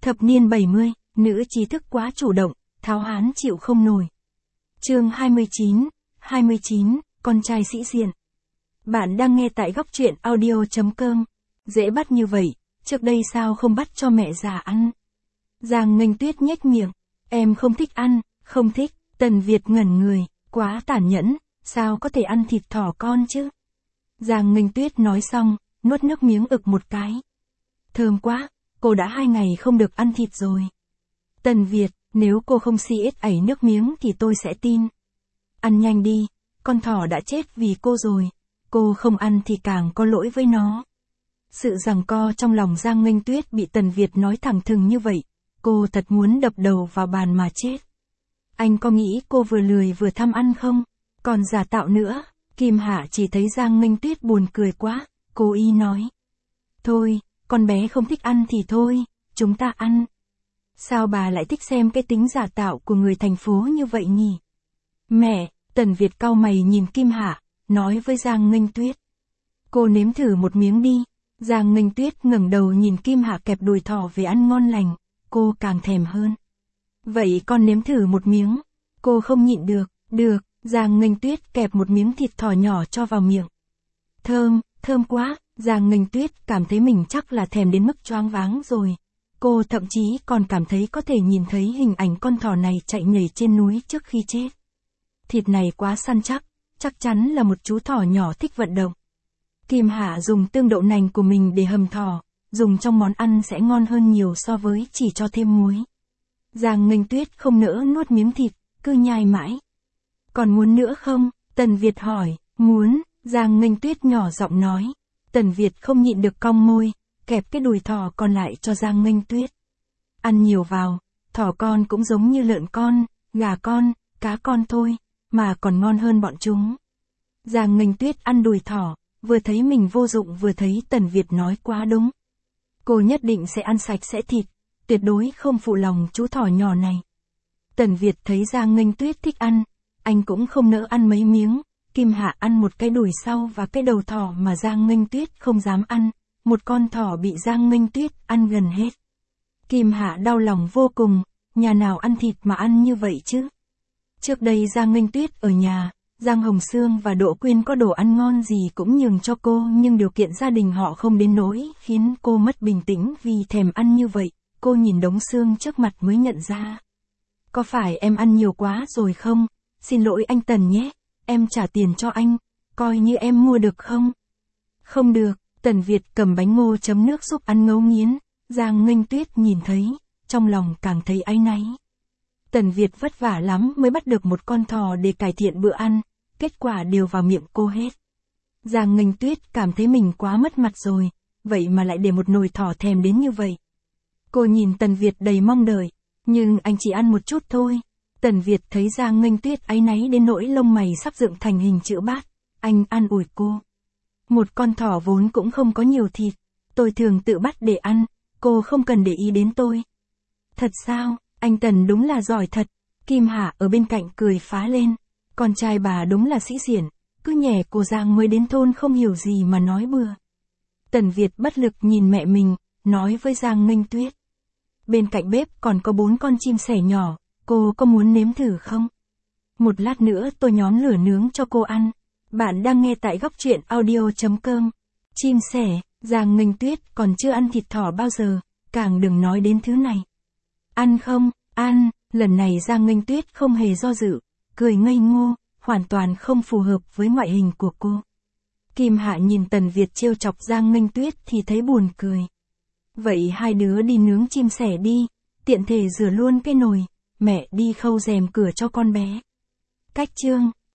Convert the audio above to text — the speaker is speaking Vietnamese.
Thập niên 70, nữ trí thức quá chủ động, tháo hán chịu không nổi. Chương 29, con trai sĩ diện. Bạn đang nghe tại góc truyện audio.com. Dễ bắt như vậy, trước đây sao không bắt cho mẹ già ăn? Giang Nghênh Tuyết nhếch miệng, em không thích ăn, không thích. Tần Việt ngẩn người, quá tàn nhẫn, sao có thể ăn thịt thỏ con chứ? Giang Nghênh Tuyết nói xong, nuốt nước miếng ực một cái. Thơm quá, cô đã 2 ngày không được ăn thịt rồi. Tần Việt, nếu cô không xiết ẩy nước miếng thì tôi sẽ tin. Ăn nhanh đi, con thỏ đã chết vì cô rồi, cô không ăn thì càng có lỗi với nó. Sự giằng co trong lòng Giang Nghênh Tuyết bị Tần Việt nói thẳng thừng như vậy, cô thật muốn đập đầu vào bàn mà chết. Anh có nghĩ cô vừa lười vừa tham ăn không? Còn giả tạo nữa. Kim Hạ chỉ thấy Giang Nghênh Tuyết buồn cười quá, cô y nói. Thôi, con bé không thích ăn thì thôi, chúng ta ăn. Sao bà lại thích xem cái tính giả tạo của người thành phố như vậy nhỉ? Mẹ, Tần Việt cau mày nhìn Kim Hạ, nói với Giang Nghênh Tuyết. Cô nếm thử một miếng đi. Giang Nghênh Tuyết ngẩng đầu nhìn Kim Hạ kẹp đùi thỏ về ăn ngon lành, cô càng thèm hơn. Vậy con nếm thử một miếng. Cô không nhịn được, được. Giang Nghênh Tuyết kẹp một miếng thịt thỏ nhỏ cho vào miệng. Thơm quá, Giang Nghênh Tuyết cảm thấy mình chắc là thèm đến mức choáng váng rồi. Cô thậm chí còn cảm thấy có thể nhìn thấy hình ảnh con thỏ này chạy nhảy trên núi trước khi chết. Thịt này quá săn chắc chắn là một chú thỏ nhỏ thích vận động. Kim Hạ dùng tương đậu nành của mình để hầm thỏ, dùng trong món ăn sẽ ngon hơn nhiều so với chỉ cho thêm muối. Giang Nghênh Tuyết không nỡ nuốt miếng thịt, cứ nhai mãi. Còn muốn nữa không? Tần Việt hỏi. Muốn, Giang Nghênh Tuyết nhỏ giọng nói. Tần Việt không nhịn được cong môi, kẹp cái đùi thỏ còn lại cho Giang Nghênh Tuyết. Ăn nhiều vào, thỏ con cũng giống như lợn con, gà con, cá con thôi, mà còn ngon hơn bọn chúng. Giang Nghênh Tuyết ăn đùi thỏ, vừa thấy mình vô dụng vừa thấy Tần Việt nói quá đúng. Cô nhất định sẽ ăn sạch sẽ thịt, tuyệt đối không phụ lòng chú thỏ nhỏ này. Tần Việt thấy Giang Nghênh Tuyết thích ăn, anh cũng không nỡ ăn mấy miếng. Kim Hạ ăn một cái đùi sau và cái đầu thỏ mà Giang Nghênh Tuyết không dám ăn, một con thỏ bị Giang Nghênh Tuyết ăn gần hết. Kim Hạ đau lòng vô cùng, nhà nào ăn thịt mà ăn như vậy chứ? Trước đây Giang Nghênh Tuyết ở nhà, Giang Hồng Sương và Đỗ Quyên có đồ ăn ngon gì cũng nhường cho cô, nhưng điều kiện gia đình họ không đến nỗi khiến cô mất bình tĩnh vì thèm ăn như vậy. Cô nhìn đống xương trước mặt mới nhận ra. Có phải em ăn nhiều quá rồi không? Xin lỗi anh Tần nhé, em trả tiền cho anh, coi như em mua được không? Không được, Tần Việt cầm bánh ngô chấm nước giúp ăn ngấu nghiến, Giang Nghênh Tuyết nhìn thấy, trong lòng càng thấy áy náy. Tần Việt vất vả lắm mới bắt được một con thỏ để cải thiện bữa ăn, kết quả đều vào miệng cô hết. Giang Nghênh Tuyết cảm thấy mình quá mất mặt rồi, vậy mà lại để một nồi thỏ thèm đến như vậy. Cô nhìn Tần Việt đầy mong đợi, nhưng anh chỉ ăn một chút thôi. Tần Việt thấy Giang Nghênh Tuyết áy náy đến nỗi lông mày sắp dựng thành hình chữ bát, anh an ủi cô. Một con thỏ vốn cũng không có nhiều thịt, tôi thường tự bắt để ăn, cô không cần để ý đến tôi. Thật sao, anh Tần đúng là giỏi thật. Kim Hạ ở bên cạnh cười phá lên, con trai bà đúng là sĩ diện, cứ nhè cô Giang mới đến thôn không hiểu gì mà nói bừa. Tần Việt bất lực nhìn mẹ mình, nói với Giang Nghênh Tuyết. Bên cạnh bếp còn có 4 con chim sẻ nhỏ, cô có muốn nếm thử không? Một lát nữa tôi nhóm lửa nướng cho cô ăn. Bạn đang nghe tại góc truyện audio.com. Chim sẻ, Giang Nghênh Tuyết còn chưa ăn thịt thỏ bao giờ, càng đừng nói đến thứ này. Ăn không? Ăn. Lần này Giang Nghênh Tuyết không hề do dự, cười ngây ngô, hoàn toàn không phù hợp với ngoại hình của cô. Kim Hạ nhìn Tần Việt trêu chọc Giang Nghênh Tuyết thì thấy buồn cười. Vậy hai đứa đi nướng chim sẻ đi, tiện thể rửa luôn cái nồi, mẹ đi khâu rèm cửa cho con bé. Cách chương